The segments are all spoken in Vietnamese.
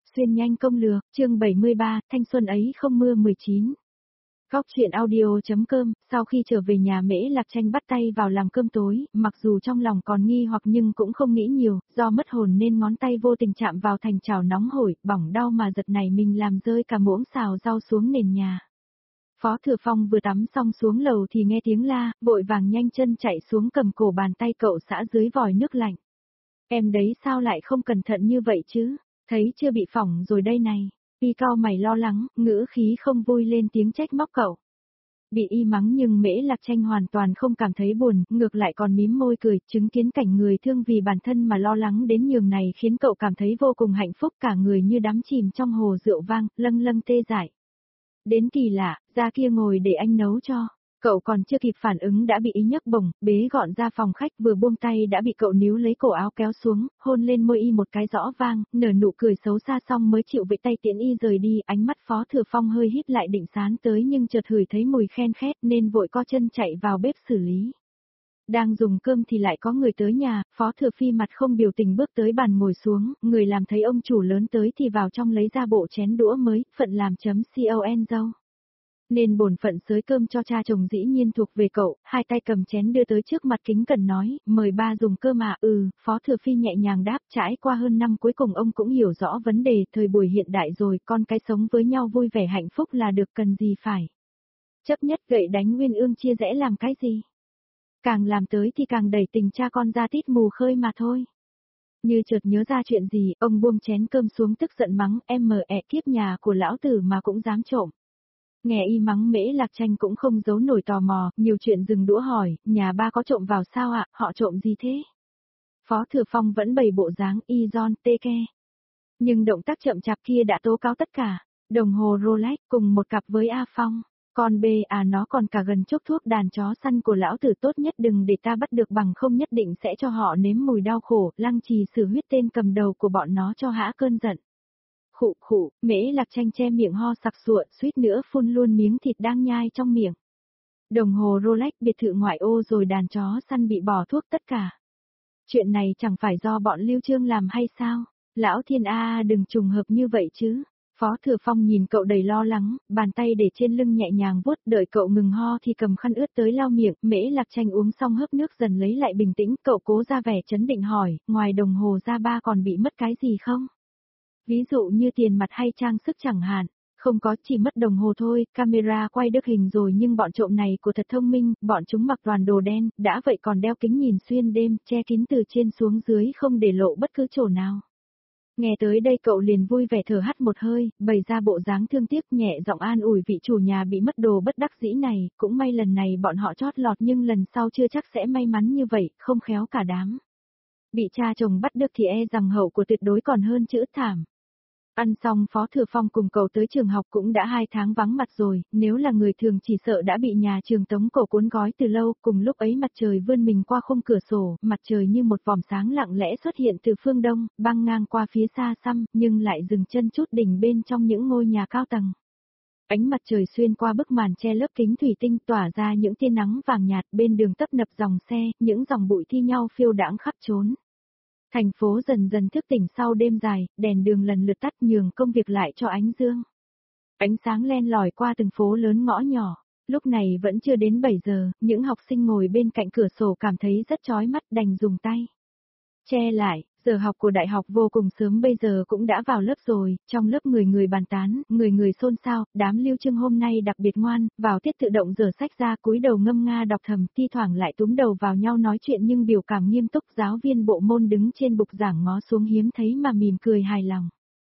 Xuyên nhanh công lược, chương 73, thanh xuân ấy không mưa 19. Góc truyện audio.com, sau khi trở về nhà Mễ Lạc Tranh bắt tay vào làm cơm tối, mặc dù trong lòng còn nghi hoặc nhưng cũng không nghĩ nhiều, do mất hồn nên ngón tay vô tình chạm vào thành chảo nóng hổi, bỏng đau mà giật này mình làm rơi cả muỗng xào rau xuống nền nhà. Phó Thừa Phong vừa tắm xong xuống lầu thì nghe tiếng la, vội vàng nhanh chân chạy xuống cầm cổ bàn tay cậu xã dưới vòi nước lạnh. Em đấy sao lại không cẩn thận như vậy chứ? Thấy chưa bị phỏng rồi đây này. Y cau mày lo lắng, ngữ khí không vui lên tiếng trách móc cậu. Bị y mắng nhưng Mễ Lạc Tranh hoàn toàn không cảm thấy buồn, ngược lại còn mím môi cười, chứng kiến cảnh người thương vì bản thân mà lo lắng đến nhường này khiến cậu cảm thấy vô cùng hạnh phúc, cả người như đắm chìm trong hồ rượu vang, lâng lâng tê dại. Đến kỳ lạ, ra kia ngồi để anh nấu cho. Cậu còn chưa kịp phản ứng đã bị ý nhấc bổng, bế gọn ra phòng khách, vừa buông tay đã bị cậu níu lấy cổ áo kéo xuống, hôn lên môi y một cái rõ vang, nở nụ cười xấu xa xong mới chịu vẫy tay tiễn y rời đi. Ánh mắt Phó Thừa Phong hơi hít lại định sán tới nhưng chợt hửi thấy mùi khen khét nên vội co chân chạy vào bếp xử lý. Đang dùng cơm thì lại có người tới nhà, Phó Thừa Phi mặt không biểu tình bước tới bàn ngồi xuống, người làm thấy ông chủ lớn tới thì vào trong lấy ra bộ chén đũa mới, phận làm con dâu. Nên bổn phận xới cơm cho cha chồng dĩ nhiên thuộc về cậu, hai tay cầm chén đưa tới trước mặt kính cẩn nói, mời ba dùng cơm ạ. Phó Thừa Phi nhẹ nhàng đáp, trải qua hơn năm cuối cùng ông cũng hiểu rõ vấn đề, thời buổi hiện đại rồi, con cái sống với nhau vui vẻ hạnh phúc là được, cần gì phải chấp nhất gậy đánh uyên ương chia rẽ làm cái gì. Càng làm tới thì càng đẩy tình cha con ra tít mù khơi mà thôi. Như chợt nhớ ra chuyện gì, ông buông chén cơm xuống tức giận mắng, kiếp nhà của lão tử mà cũng dám trộm. Nghe y mắng Mễ Lạc Tranh cũng không giấu nổi tò mò, nhiều chuyện dừng đũa hỏi, nhà ba có trộm vào sao ạ, họ trộm gì thế? Phó Thừa Phong vẫn bày bộ dáng y giòn tê ke. Nhưng động tác chậm chạp kia đã tố cáo tất cả, đồng hồ Rolex cùng một cặp với A Phong, còn nó còn cả gần chốc thuốc đàn chó săn của lão tử, tốt nhất đừng để ta bắt được bằng không nhất định sẽ cho họ nếm mùi đau khổ, Lăng Trì xử huyết tên cầm đầu của bọn nó cho hã cơn giận. Khụ, Mễ Lạc Tranh che miệng ho sặc sụa, suýt nữa phun luôn miếng thịt đang nhai trong miệng. Đồng hồ Rolex, biệt thự ngoại ô rồi đàn chó săn bị bỏ thuốc tất cả. Chuyện này chẳng phải do bọn Lưu Trương làm hay sao? Lão Thiên đừng trùng hợp như vậy chứ. Phó Thừa Phong nhìn cậu đầy lo lắng, bàn tay để trên lưng nhẹ nhàng vuốt, đợi cậu ngừng ho thì cầm khăn ướt tới lau miệng. Mễ Lạc Tranh uống xong hớp nước dần lấy lại bình tĩnh, cậu cố ra vẻ trấn định hỏi, ngoài đồng hồ ra ba còn bị mất cái gì không? Ví dụ như tiền mặt hay trang sức chẳng hạn. Không có, chỉ mất đồng hồ thôi, camera quay được hình rồi nhưng bọn trộm này của thật thông minh, bọn chúng mặc toàn đồ đen, đã vậy còn đeo kính nhìn xuyên đêm, che kín từ trên xuống dưới không để lộ bất cứ chỗ nào. Nghe tới đây cậu liền vui vẻ thở hắt một hơi, bày ra bộ dáng thương tiếc, nhẹ giọng an ủi vị chủ nhà bị mất đồ bất đắc dĩ này, cũng may lần này bọn họ chót lọt nhưng lần sau chưa chắc sẽ may mắn như vậy, không khéo cả đám. Bị cha chồng bắt được thì e rằng hậu của tuyệt đối còn hơn chữ thảm. Ăn xong Phó Thừa Phong cùng cậu tới trường học cũng đã 2 tháng vắng mặt rồi, nếu là người thường chỉ sợ đã bị nhà trường tống cổ cuốn gói từ lâu. Cùng lúc ấy mặt trời vươn mình qua khung cửa sổ, mặt trời như một vòm sáng lặng lẽ xuất hiện từ phương đông, băng ngang qua phía xa xăm, nhưng lại dừng chân chút đỉnh bên trong những ngôi nhà cao tầng. Ánh mặt trời xuyên qua bức màn che lớp kính thủy tinh tỏa ra những tia nắng vàng nhạt, bên đường tấp nập dòng xe, những dòng bụi thi nhau phiêu đãng khắp chốn. Thành phố dần dần thức tỉnh sau đêm dài, đèn đường lần lượt tắt nhường công việc lại cho ánh dương. Ánh sáng len lỏi qua từng phố lớn ngõ nhỏ, lúc này vẫn chưa đến 7 giờ, những học sinh ngồi bên cạnh cửa sổ cảm thấy rất chói mắt đành dùng tay che lại. Giờ học của đại học vô cùng sớm, bây giờ cũng đã vào lớp rồi, trong lớp người người bàn tán, người người xôn xao, đám Lưu Trương hôm nay đặc biệt ngoan, vào tiết tự động giở sách ra cúi đầu ngâm nga đọc thầm, thi thoảng lại túm đầu vào nhau nói chuyện nhưng biểu cảm nghiêm túc. Giáo viên bộ môn đứng trên bục giảng ngó xuống hiếm thấy mà mỉm cười hài lòng.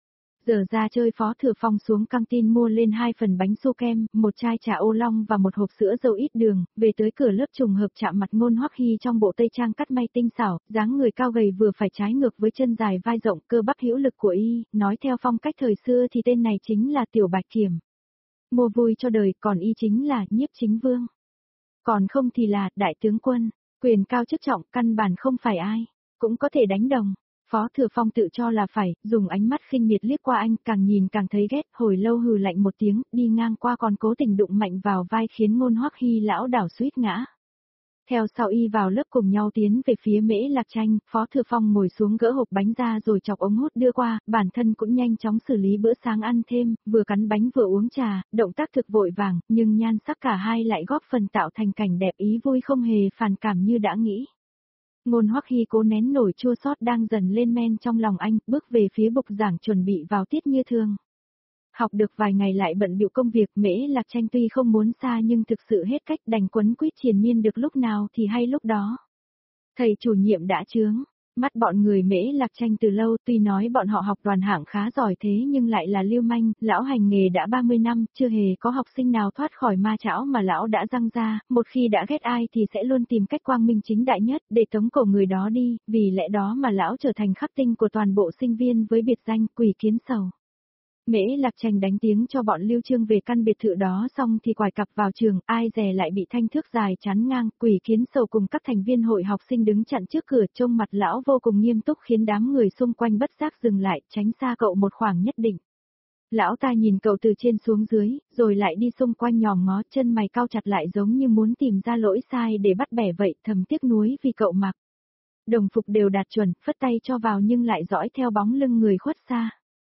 Giờ ra chơi Phó Thừa Phong xuống căng tin mua lên 2 phần bánh su kem, một chai trà ô long và một hộp sữa dâu ít đường, về tới cửa lớp trùng hợp chạm mặt Ngôn Hoắc Hy trong bộ tây trang cắt may tinh xảo, dáng người cao gầy vừa phải trái ngược với chân dài vai rộng, cơ bắp hữu lực của y, nói theo phong cách thời xưa thì tên này chính là Tiểu Bạch Kiểm. Mua vui cho đời, còn y chính là Nhiếp Chính Vương. Còn không thì là Đại Tướng Quân, quyền cao chức trọng, căn bản không phải ai cũng có thể đánh đồng. Phó Thừa Phong tự cho là phải, dùng ánh mắt khinh miệt liếc qua anh, càng nhìn càng thấy ghét, hồi lâu hừ lạnh một tiếng, đi ngang qua còn cố tình đụng mạnh vào vai khiến Ngôn Hoắc Hy lão đảo suýt ngã. Theo sau y vào lớp cùng nhau tiến về phía Mễ Lạc Tranh, Phó Thừa Phong ngồi xuống gỡ hộp bánh ra rồi chọc ống hút đưa qua, bản thân cũng nhanh chóng xử lý bữa sáng ăn thêm, vừa cắn bánh vừa uống trà, động tác thực vội vàng, nhưng nhan sắc cả hai lại góp phần tạo thành cảnh đẹp ý vui không hề phản cảm như đã nghĩ. Ngôn Hoắc Hy cố nén nổi chua xót đang dần lên men trong lòng anh, bước về phía bục giảng chuẩn bị vào tiết như thường. Học được vài ngày lại bận bịu công việc, Mễ Lạc Tranh tuy không muốn xa nhưng thực sự hết cách, đành quấn quýt triền miên được lúc nào thì hay lúc đó. Thầy chủ nhiệm đã chướng mắt bọn người Mễ Lạc Tranh từ lâu, tuy nói bọn họ học đoàn hạng khá giỏi thế nhưng lại là lưu manh, lão hành nghề đã 30 năm, chưa hề có học sinh nào thoát khỏi ma chảo mà lão đã răng ra, một khi đã ghét ai thì sẽ luôn tìm cách quang minh chính đại nhất để tống cổ người đó đi, vì lẽ đó mà lão trở thành khắc tinh của toàn bộ sinh viên với biệt danh Quỷ Kiến Sầu. Mễ Lạc Tranh đánh tiếng cho bọn Lưu Trương về căn biệt thự đó xong thì quải cặp vào trường, ai dè lại bị thanh thước dài chắn ngang, Quỷ Kiến Sầu cùng các thành viên hội học sinh đứng chặn trước cửa, trông mặt lão vô cùng nghiêm túc khiến đám người xung quanh bất giác dừng lại, tránh xa cậu một khoảng nhất định. Lão ta nhìn cậu từ trên xuống dưới, rồi lại đi xung quanh nhòm ngó, chân mày cau chặt lại giống như muốn tìm ra lỗi sai để bắt bẻ vậy, thầm tiếc nuối vì cậu mặc đồng phục đều đạt chuẩn, phất tay cho vào nhưng lại dõi theo bóng lưng người khuất xa.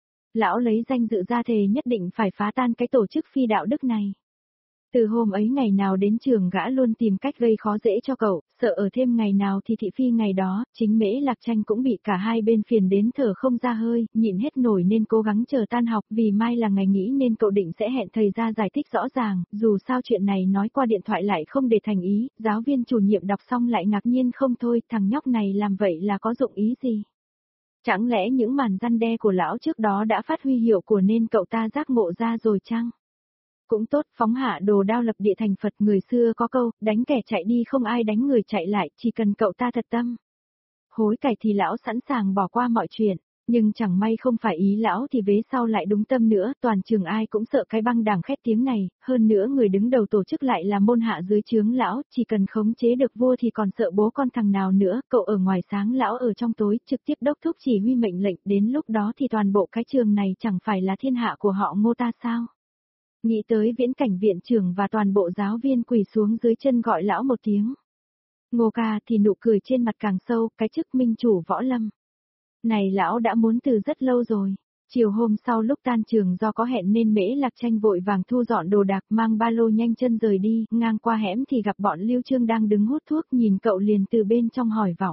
Lão lấy danh dự ra thề nhất định phải phá tan cái tổ chức phi đạo đức này. Từ hôm ấy ngày nào đến trường gã luôn tìm cách gây khó dễ cho cậu, sợ ở thêm ngày nào thì thị phi ngày đó, chính Mễ Lạc Tranh cũng bị cả hai bên phiền đến thở không ra hơi, nhịn hết nổi nên cố gắng chờ tan học, vì mai là ngày nghỉ nên cậu định sẽ hẹn thầy ra giải thích rõ ràng, dù sao chuyện này nói qua điện thoại lại không để thành ý, giáo viên chủ nhiệm đọc xong lại ngạc nhiên không thôi, thằng nhóc này làm vậy là có dụng ý gì? Chẳng lẽ những màn răn đe của lão trước đó đã phát huy hiệu của nên cậu ta giác ngộ ra rồi chăng? Cũng tốt, phóng hạ đồ đao lập địa thành Phật, người xưa có câu, đánh kẻ chạy đi không ai đánh người chạy lại, chỉ cần cậu ta thật tâm. Hối cải thì lão sẵn sàng bỏ qua mọi chuyện, nhưng chẳng may không phải ý lão thì vế sau lại đúng tâm nữa, toàn trường ai cũng sợ cái băng đảng khét tiếng này, hơn nữa người đứng đầu tổ chức lại là môn hạ dưới trướng lão, chỉ cần khống chế được vua thì còn sợ bố con thằng nào nữa, cậu ở ngoài sáng lão ở trong tối, trực tiếp đốc thúc chỉ huy mệnh lệnh, đến lúc đó thì toàn bộ cái trường này chẳng phải là thiên hạ của họ Ngô ta sao? Nghĩ tới viễn cảnh viện trưởng và toàn bộ giáo viên quỳ xuống dưới chân gọi lão một tiếng. Ngô ca thì nụ cười trên mặt càng sâu, cái chức minh chủ võ lâm. Này lão đã muốn từ rất lâu rồi. Chiều hôm sau lúc tan trường do có hẹn nên Mễ Lạc Tranh vội vàng thu dọn đồ đạc mang ba lô nhanh chân rời đi, ngang qua hẻm thì gặp bọn Lưu Trương đang đứng hút thuốc, nhìn cậu liền từ bên trong hỏi vọng.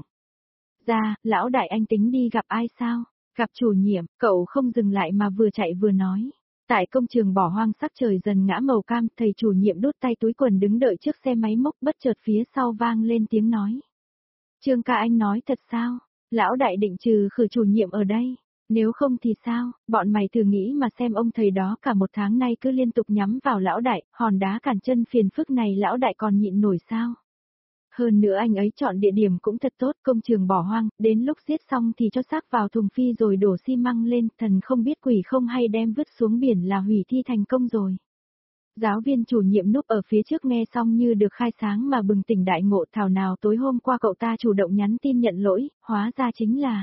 Ra, lão đại anh tính đi gặp ai sao? Gặp chủ nhiệm, cậu không dừng lại mà vừa chạy vừa nói. Tại công trường bỏ hoang sắc trời dần ngã màu cam, thầy chủ nhiệm đút tay túi quần đứng đợi trước xe máy mốc, bất chợt phía sau vang lên tiếng nói. Trương ca anh nói thật sao? Lão đại định trừ khử chủ nhiệm ở đây. Nếu không thì sao, bọn mày thử nghĩ mà xem, ông thầy đó cả một tháng nay cứ liên tục nhắm vào lão đại, hòn đá cản chân phiền phức này lão đại còn nhịn nổi sao? Hơn nữa anh ấy chọn địa điểm cũng thật tốt, công trường bỏ hoang, đến lúc giết xong thì cho xác vào thùng phi rồi đổ xi măng lên, thần không biết quỷ không hay đem vứt xuống biển là hủy thi thành công rồi. Giáo viên chủ nhiệm núp ở phía trước nghe xong như được khai sáng mà bừng tỉnh đại ngộ, thảo nào tối hôm qua cậu ta chủ động nhắn tin nhận lỗi, hóa ra chính là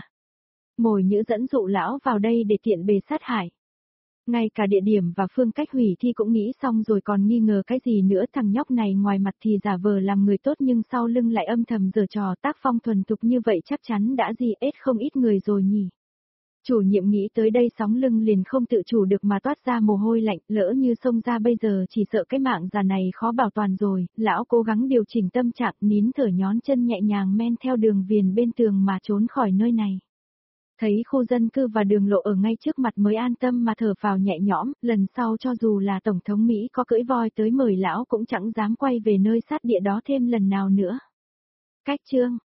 Mồi Nhữ dẫn dụ lão vào đây để tiện bề sát hại. Ngay cả địa điểm và phương cách hủy thi cũng nghĩ xong rồi còn nghi ngờ cái gì nữa, thằng nhóc này ngoài mặt thì giả vờ làm người tốt nhưng sau lưng lại âm thầm giở trò, tác phong thuần thục như vậy chắc chắn đã gì ết không ít người rồi nhỉ. Chủ nhiệm nghĩ tới đây sóng lưng liền không tự chủ được mà toát ra mồ hôi lạnh, lỡ như xông ra bây giờ chỉ sợ cái mạng già này khó bảo toàn rồi, lão cố gắng điều chỉnh tâm trạng, nín thở nhón chân nhẹ nhàng men theo đường viền bên tường mà trốn khỏi nơi này. Thấy khu dân cư và đường lộ ở ngay trước mặt mới an tâm mà thở phào nhẹ nhõm, lần sau cho dù là Tổng thống Mỹ có cưỡi voi tới mời lão cũng chẳng dám quay về nơi sát địa đó thêm lần nào nữa. Cách chương